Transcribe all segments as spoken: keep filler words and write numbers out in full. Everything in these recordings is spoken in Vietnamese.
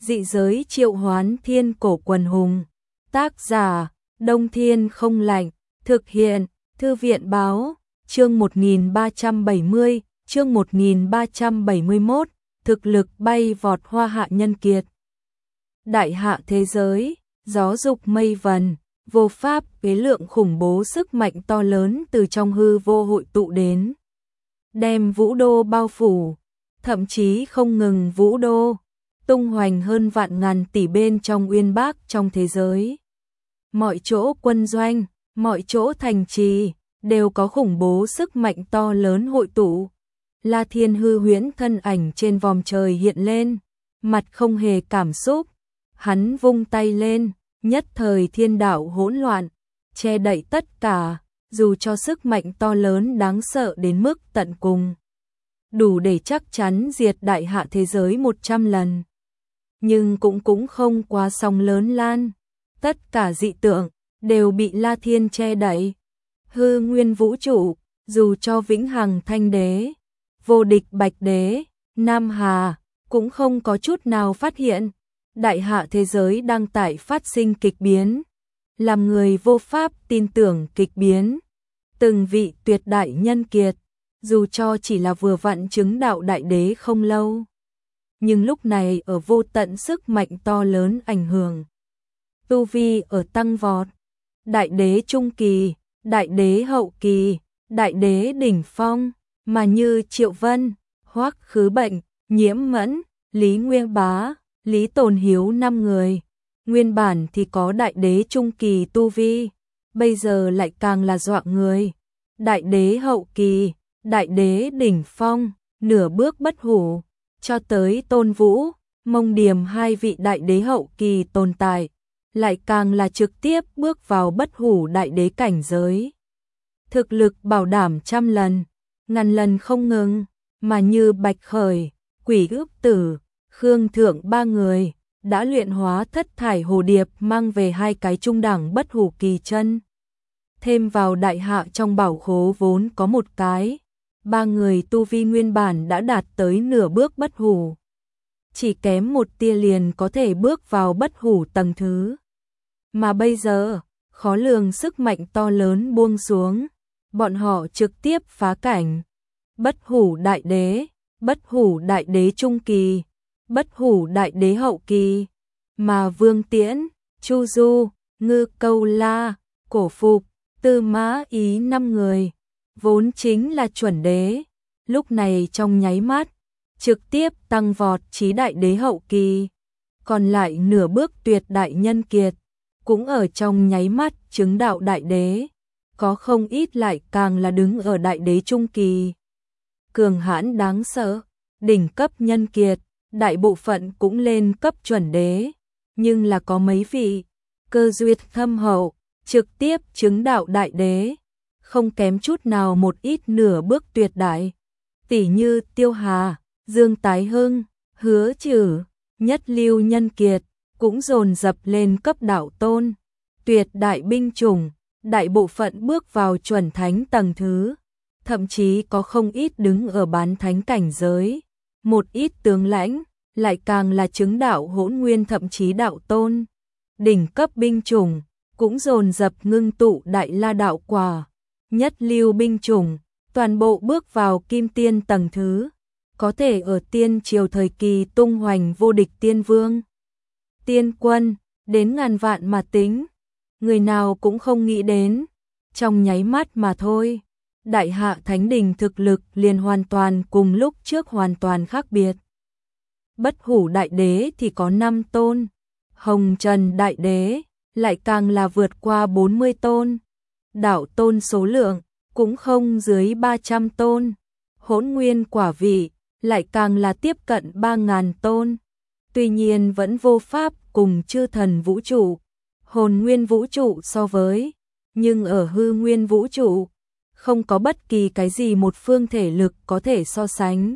Dị giới triệu hoán thiên cổ quần hùng. Tác giả, Đông Thiên Không Lạnh. Thực hiện, Thư viện báo, chương một nghìn ba trăm bảy mươi, chương một nghìn ba trăm bảy mươi mốt, thực lực bay vọt hoa hạ nhân kiệt. Đại hạ thế giới, gió dục mây vần, vô pháp kế lượng khủng bố sức mạnh to lớn từ trong hư vô hội tụ đến. Đem vũ đô bao phủ, thậm chí không ngừng vũ đô, tung hoành hơn vạn ngàn tỷ bên trong uyên bác trong thế giới. Mọi chỗ quân doanh, mọi chỗ thành trì, đều có khủng bố sức mạnh to lớn hội tụ. La Thiên hư huyễn thân ảnh trên vòm trời hiện lên, mặt không hề cảm xúc. Hắn vung tay lên, nhất thời thiên đạo hỗn loạn, che đậy tất cả, dù cho sức mạnh to lớn đáng sợ đến mức tận cùng. Đủ để chắc chắn diệt đại hạ thế giới một trăm lần. Nhưng cũng cũng không quá sóng lớn lan. Tất cả dị tượng đều bị La Thiên che đậy. Hư nguyên vũ trụ, dù cho vĩnh hằng thanh đế, vô địch bạch đế, Nam Hà, cũng không có chút nào phát hiện. Đại hạ thế giới đang tại phát sinh kịch biến. Làm người vô pháp tin tưởng kịch biến. Từng vị tuyệt đại nhân kiệt, dù cho chỉ là vừa vặn chứng đạo đại đế không lâu. Nhưng lúc này ở vô tận sức mạnh to lớn ảnh hưởng. Tu vi ở tăng vọt. Đại đế trung kỳ, đại đế hậu kỳ, đại đế đỉnh phong, mà như Triệu Vân, Hoắc Khứ Bệnh, Nhiễm Mẫn, Lý Nguyên Bá, Lý Tồn Hiếu năm người. Nguyên bản thì có đại đế trung kỳ tu vi, bây giờ lại càng là dọa người. Đại đế hậu kỳ, đại đế đỉnh phong, nửa bước bất hủ, cho tới Tôn Vũ, Mông Điềm hai vị đại đế hậu kỳ tồn tại, lại càng là trực tiếp bước vào bất hủ đại đế cảnh giới. Thực lực bảo đảm trăm lần, ngàn lần không ngừng, mà như Bạch Khởi, Quỷ Ước Tử, Khương Thượng ba người đã luyện hóa thất thải hồ điệp mang về hai cái trung đẳng bất hủ kỳ chân. Thêm vào đại hạ trong bảo khố vốn có một cái, ba người tu vi nguyên bản đã đạt tới nửa bước bất hủ. Chỉ kém một tia liền có thể bước vào bất hủ tầng thứ. Mà bây giờ, khó lường sức mạnh to lớn buông xuống, bọn họ trực tiếp phá cảnh. Bất hủ đại đế, bất hủ đại đế trung kỳ, bất hủ đại đế hậu kỳ, mà Vương Tiễn, Chu Du, Ngư Câu La, Cổ Phục, Tư Mã Ý năm người, vốn chính là chuẩn đế, lúc này trong nháy mắt, trực tiếp tăng vọt chí đại đế hậu kỳ, còn lại nửa bước tuyệt đại nhân kiệt, cũng ở trong nháy mắt chứng đạo đại đế, có không ít lại càng là đứng ở đại đế trung kỳ. Cường hãn đáng sợ, đỉnh cấp nhân kiệt, đại bộ phận cũng lên cấp chuẩn đế, nhưng là có mấy vị, cơ duyên thâm hậu, trực tiếp chứng đạo đại đế, không kém chút nào một ít nửa bước tuyệt đại. Tỷ như Tiêu Hà, Dương Tái Hưng, Hứa Trử, nhất lưu nhân kiệt, cũng dồn dập lên cấp đạo tôn, tuyệt đại binh chủng, đại bộ phận bước vào chuẩn thánh tầng thứ, thậm chí có không ít đứng ở bán thánh cảnh giới, một ít tướng lãnh, lại càng là chứng đạo hỗn nguyên thậm chí đạo tôn, đỉnh cấp binh chủng, cũng dồn dập ngưng tụ đại la đạo quả, nhất lưu binh chủng, toàn bộ bước vào kim tiên tầng thứ, có thể ở tiên triều thời kỳ tung hoành vô địch tiên vương. Tiên quân, đến ngàn vạn mà tính, người nào cũng không nghĩ đến, trong nháy mắt mà thôi, đại hạ thánh đình thực lực liền hoàn toàn cùng lúc trước hoàn toàn khác biệt. Bất hủ đại đế thì có năm tôn, hồng trần đại đế lại càng là vượt qua bốn mươi tôn, đạo tôn số lượng cũng không dưới ba trăm tôn, hỗn nguyên quả vị lại càng là tiếp cận ba nghìn tôn. Tuy nhiên vẫn vô pháp cùng chư thần vũ trụ, hồn nguyên vũ trụ so với, nhưng ở hư nguyên vũ trụ, không có bất kỳ cái gì một phương thể lực có thể so sánh.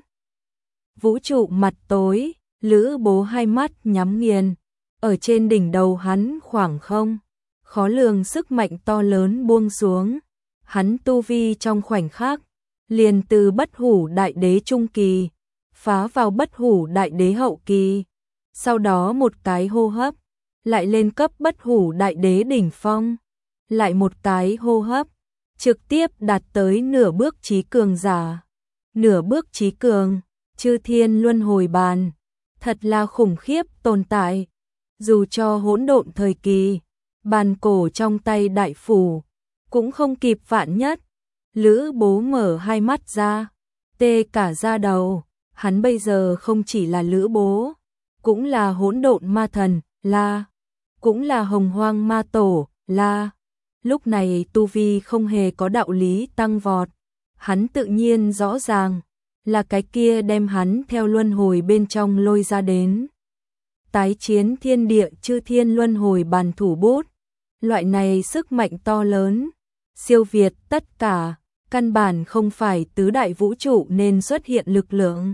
Vũ trụ mặt tối, Lữ Bố hai mắt nhắm nghiền, ở trên đỉnh đầu hắn khoảng không, khó lường sức mạnh to lớn buông xuống, hắn tu vi trong khoảnh khắc, liền từ bất hủ đại đế trung kỳ, phá vào bất hủ đại đế hậu kỳ. sau đó một cái hô hấp, lại lên cấp bất hủ đại đế đỉnh phong, lại một cái hô hấp, trực tiếp đạt tới nửa bước chí cường giả. Nửa bước chí cường, Chư Thiên Luân Hồi Bàn, thật là khủng khiếp tồn tại. Dù cho hỗn độn thời kỳ, bàn cổ trong tay đại phủ, cũng không kịp vạn nhất. Lữ Bố mở hai mắt ra, tê cả da đầu, hắn bây giờ không chỉ là Lữ Bố, cũng là hỗn độn ma thần, là, cũng là hồng hoang ma tổ, là. Lúc này tu vi không hề có đạo lý tăng vọt, hắn tự nhiên rõ ràng, là cái kia đem hắn theo luân hồi bên trong lôi ra đến. Tái chiến thiên địa Chư Thiên Luân Hồi Bàn thủ bút, loại này sức mạnh to lớn, siêu việt tất cả, căn bản không phải tứ đại vũ trụ nên xuất hiện lực lượng.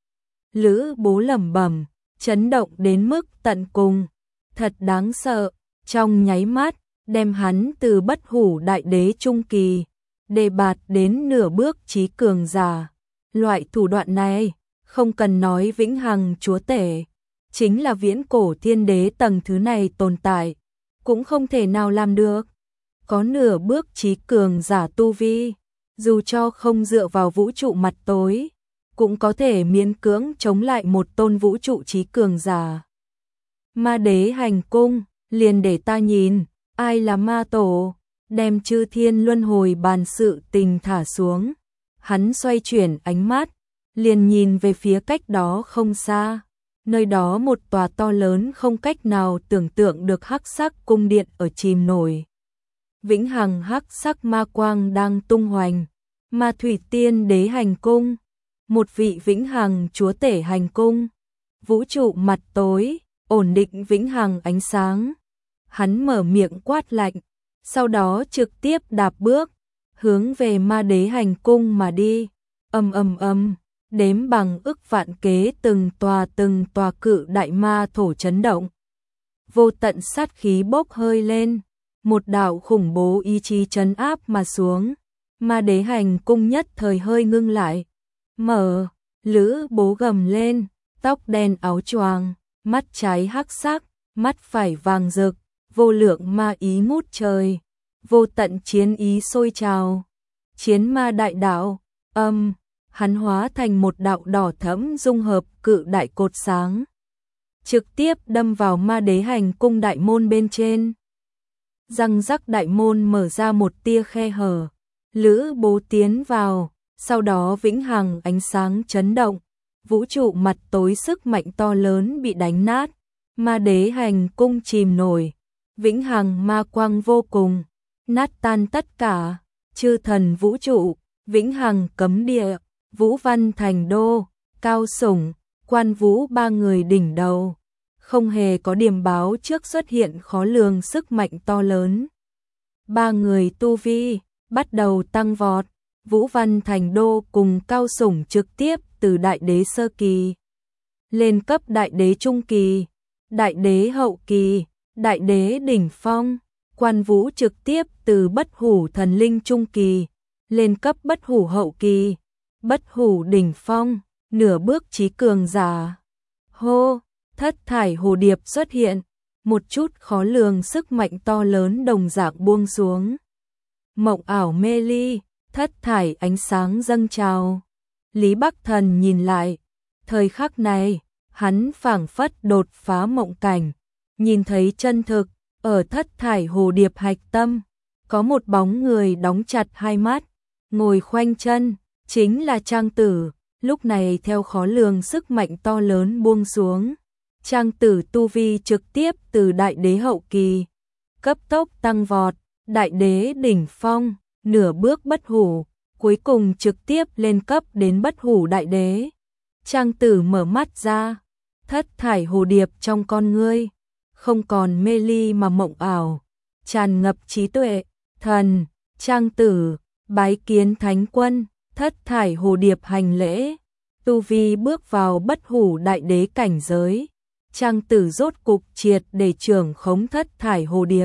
Lữ Bố lẩm bẩm, chấn động đến mức tận cùng, thật đáng sợ, trong nháy mắt, đem hắn từ bất hủ đại đế trung kỳ, đề bạt đến nửa bước chí cường giả. Loại thủ đoạn này, không cần nói vĩnh hằng chúa tể, chính là viễn cổ thiên đế tầng thứ này tồn tại, cũng không thể nào làm được. Có nửa bước chí cường giả tu vi, dù cho không dựa vào vũ trụ mặt tối, cũng có thể miễn cưỡng chống lại một tôn vũ trụ chí cường giả. Ma đế hành cung, liền để ta nhìn, ai là ma tổ, đem Chư Thiên Luân Hồi Bàn sự tình thả xuống. Hắn xoay chuyển ánh mắt, liền nhìn về phía cách đó không xa, nơi đó một tòa to lớn không cách nào tưởng tượng được hắc sắc cung điện ở chìm nổi. Vĩnh hằng hắc sắc ma quang đang tung hoành, Ma Thủy Tiên Đế hành cung, một vị vĩnh hằng chúa tể hành cung, vũ trụ mặt tối, ổn định vĩnh hằng ánh sáng. Hắn mở miệng quát lạnh, sau đó trực tiếp đạp bước, hướng về ma đế hành cung mà đi. Ầm ầm ầm, đếm bằng ức vạn kế từng tòa từng tòa cự đại ma thổ chấn động. Vô tận sát khí bốc hơi lên, một đạo khủng bố ý chí trấn áp mà xuống. Ma đế hành cung nhất thời hơi ngưng lại. Mở, Lữ Bố gầm lên, tóc đen áo choàng, mắt trái hắc sắc, mắt phải vàng rực, vô lượng ma ý ngút trời, vô tận chiến ý sôi trào. Chiến ma đại đạo, âm, hắn hóa thành một đạo đỏ thẫm dung hợp cự đại cột sáng, trực tiếp đâm vào ma đế hành cung đại môn bên trên. Răng rắc đại môn mở ra một tia khe hở, Lữ Bố tiến vào, sau đó vĩnh hằng ánh sáng chấn động, vũ trụ mặt tối sức mạnh to lớn bị đánh nát, ma đế hành cung chìm nổi, vĩnh hằng ma quang vô cùng, nát tan tất cả. Chư thần vũ trụ, vĩnh hằng cấm địa, Vũ Văn Thành Đô, Cao Sủng, Quan Vũ ba người đỉnh đầu, không hề có điểm báo trước xuất hiện khó lường sức mạnh to lớn. Ba người tu vi bắt đầu tăng vọt, Vũ Văn Thành Đô cùng Cao Sủng trực tiếp từ đại đế sơ kỳ lên cấp đại đế trung kỳ, đại đế hậu kỳ, đại đế đỉnh phong. Quan Vũ trực tiếp từ bất hủ thần linh trung kỳ lên cấp bất hủ hậu kỳ, bất hủ đỉnh phong, nửa bước chí cường giả. Hô, thất thải hồ điệp xuất hiện, một chút khó lường sức mạnh to lớn đồng dạng buông xuống. Mộng ảo mê ly, thất thải ánh sáng dâng trào. Lý Bắc Thần nhìn lại, thời khắc này, hắn phảng phất đột phá mộng cảnh, nhìn thấy chân thực. Ở thất thải hồ điệp hạch tâm, có một bóng người đóng chặt hai mắt, ngồi khoanh chân, chính là Trang Tử. Lúc này theo khó lường sức mạnh to lớn buông xuống, Trang Tử tu vi trực tiếp từ đại đế hậu kỳ, cấp tốc tăng vọt, đại đế đỉnh phong, nửa bước bất hủ, cuối cùng trực tiếp lên cấp đến bất hủ đại đế. Trang Tử mở mắt ra, thất thải hồ điệp trong con ngươi không còn mê ly mà mộng ảo, tràn ngập trí tuệ. Thần, Trang Tử, bái kiến thánh quân. Thất thải hồ điệp hành lễ, tu vi bước vào bất hủ đại đế cảnh giới. Trang Tử rốt cục triệt để trưởng khống thất thải hồ điệp.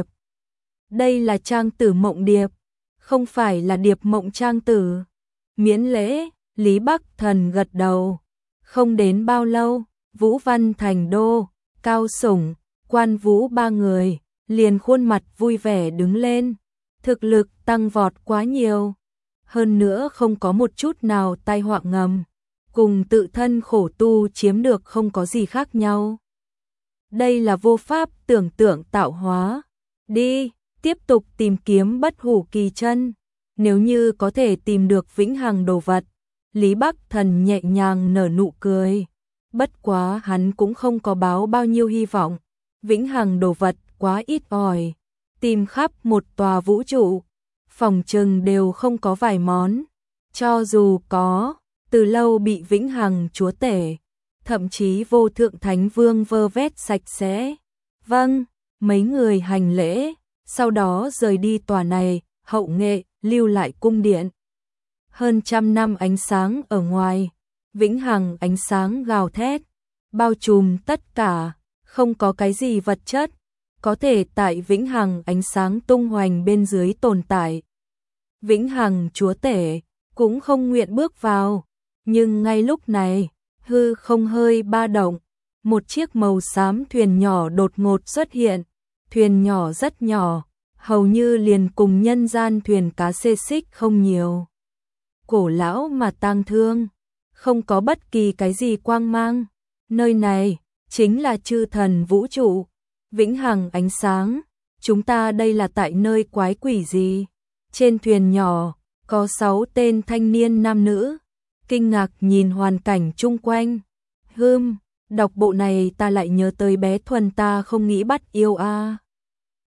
Đây là Trang Tử mộng điệp, không phải là điệp mộng Trang Tử. Miễn lễ, Lý Bắc Thần gật đầu. Không đến bao lâu, Vũ Văn Thành Đô, Cao Sủng, Quan Vũ ba người, liền khuôn mặt vui vẻ đứng lên. Thực lực tăng vọt quá nhiều. Hơn nữa không có một chút nào tai họa ngầm. Cùng tự thân khổ tu chiếm được không có gì khác nhau. Đây là vô pháp tưởng tượng tạo hóa. Đi, tiếp tục tìm kiếm bất hủ kỳ chân. Nếu như có thể tìm được vĩnh hằng đồ vật, Lý Bắc Thần nhẹ nhàng nở nụ cười. Bất quá hắn cũng không có báo bao nhiêu hy vọng. Vĩnh hằng đồ vật quá ít ỏi. Tìm khắp một tòa vũ trụ, phòng trừng đều không có vài món. Cho dù có, từ lâu bị vĩnh hằng chúa tể, thậm chí vô thượng thánh vương vơ vét sạch sẽ. Vâng, mấy người hành lễ, sau đó rời đi tòa này, hậu nghệ, lưu lại cung điện. Hơn trăm năm ánh sáng ở ngoài, vĩnh hằng ánh sáng gào thét, bao trùm tất cả, không có cái gì vật chất, có thể tại vĩnh hằng ánh sáng tung hoành bên dưới tồn tại. Vĩnh hằng chúa tể, cũng không nguyện bước vào, nhưng ngay lúc này, hư không hơi ba động, một chiếc màu xám thuyền nhỏ đột ngột xuất hiện, thuyền nhỏ rất nhỏ, hầu như liền cùng nhân gian thuyền cá xê xích không nhiều. Cổ lão mà tang thương, không có bất kỳ cái gì quang mang, nơi này, chính là chư thần vũ trụ, vĩnh hằng ánh sáng, chúng ta đây là tại nơi quái quỷ gì? Trên thuyền nhỏ, có sáu tên thanh niên nam nữ, kinh ngạc nhìn hoàn cảnh chung quanh. Hừm, đọc bộ này ta lại nhớ tới bé Thuần ta không nghĩ bắt yêu a.